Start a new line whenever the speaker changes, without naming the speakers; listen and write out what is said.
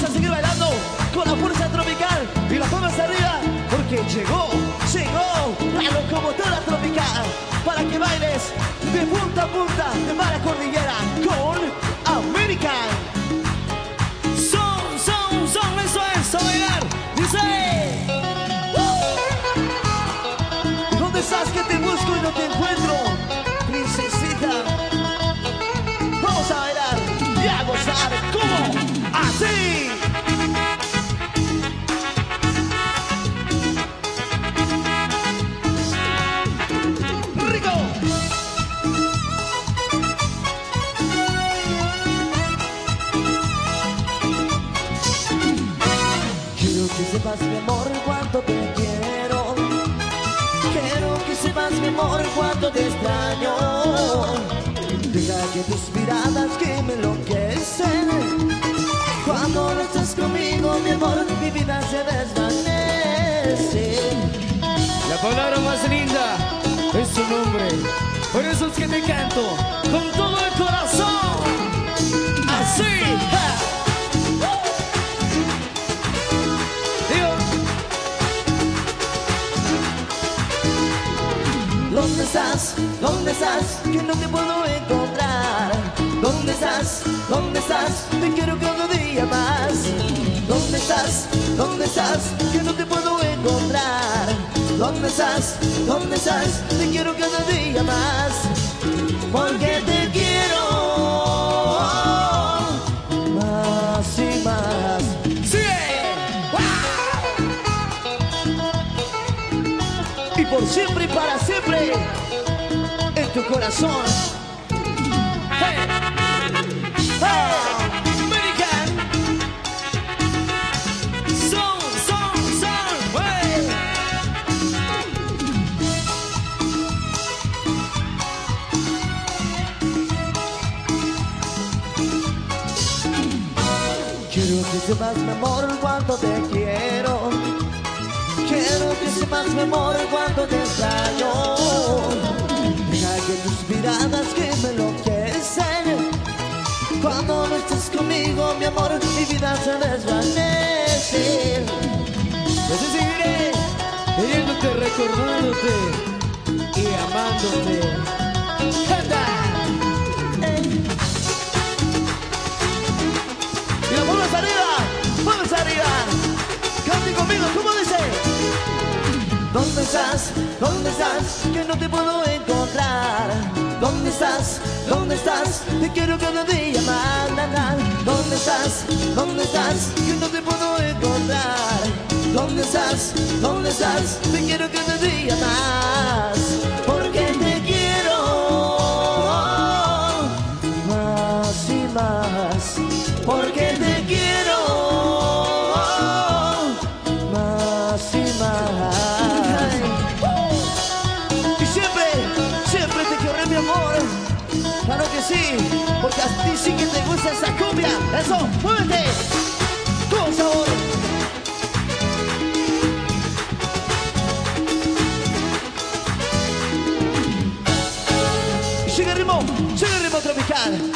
a seguir bailando con la fuerza tropical y las palmas arriba, porque llegó la locomotora tropical para que bailes de punta a punta de la cordillera con American. Son, eso es, a bailar, dice. ¿Dónde estás que te busco y no te encuentro, princesita? Vamos a bailar y a gozar como así. ¡Rico! Quiero que sepas, mi amor, cuánto te quiero. Quiero que sepas, mi amor, cuánto te extraño. Deja que tus miradas que me enloquecen. Cuando no estás conmigo, mi amor, mi vida se desvanece.
La palabra más linda es su nombre. Por eso es que te canto con todo el corazón. Así. ¡Ja! Digo.
¿Dónde estás? ¿Dónde estás? Que no te puedo encontrar. ¿Dónde estás? ¿Dónde estás? Te quiero cada día más. ¿Dónde estás? ¿Dónde estás? Que no te puedo encontrar. ¿Dónde estás? ¿Dónde estás? Te quiero cada día más. Porque te quiero más y más.
¡Sí!
Y por siempre y para siempre en tu corazón. Hey, hey, American.
Son, hey.
Quiero que sepas, mi amor, cuánto te quiero. Quiero que sepas, mi amor, cuánto te extraño. Deja que tus miradas que me enloquecen. Cuando no estás conmigo, mi amor, mi vida se desvanece.
Pues yo seguiré queriéndote, recordándote y amándote. ¡Canta!
Y las manos arriba, manos arriba. Cante conmigo, ¿cómo dice? ¿Dónde estás? ¿Dónde estás? Que no te puedo encontrar. ¿Dónde estás? ¿Dónde estás? Te quiero cada día más. ¿Dónde estás? ¿Dónde estás? Que no te puedo encontrar. ¿Dónde estás? ¿Dónde estás? Te quiero cada día más. Porque te quiero más y más. Porque te quiero más y más. Y siempre te querré, mi amor. Claro que sí, porque a ti sí que te gusta esa cumbia. Eso, muévete.